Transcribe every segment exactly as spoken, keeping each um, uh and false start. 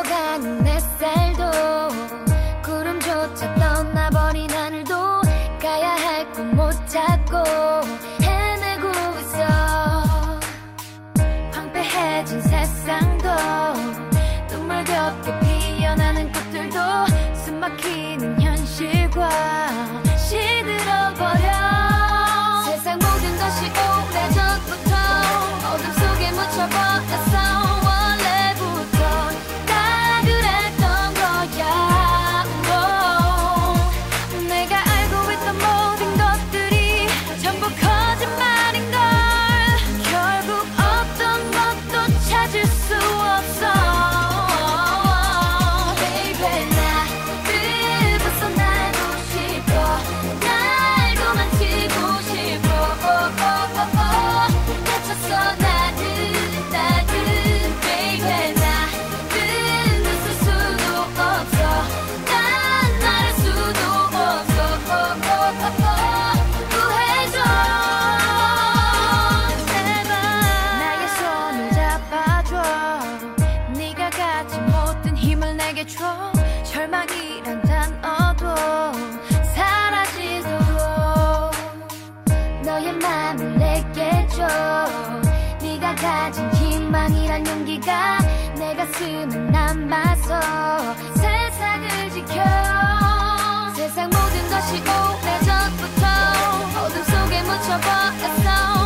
식어가는 햇살도 구름조차 떠나버린 하늘도 가야 할 곳 못 찾고 헤매고 있어. 황폐해진 세상도 눈물겹게 피어나는 꽃들도 숨막히는 현실과 시들어버려. 세상 모든 것이 오래전부터 어둠 속에 묻혀버렸어. 절망이란 단어도 사라지도록 너의 맘을 내게 줘. 네가 가진 희망이란 용기가 내 가슴에 남아서 세상을 지켜. 세상 모든 것이 오래전부터 어둠 속에 묻혀버렸어.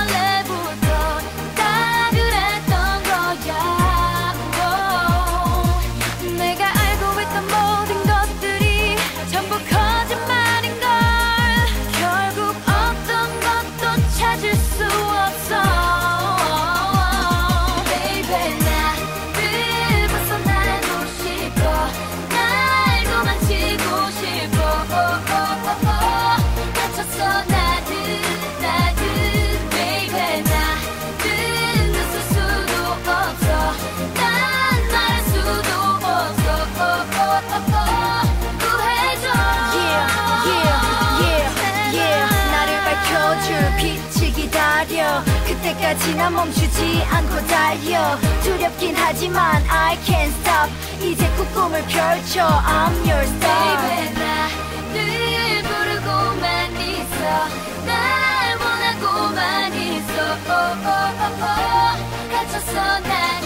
빛을 기다려. 그때까지 난 멈추지 않고 달려. 두렵긴 하지만 I can't stop. 이제 그 꿈을 펼쳐. I'm your star. Baby 나 늘 부르고만 있어. 날 원하고만 있어. oh, oh, oh, oh. 갇혔어 난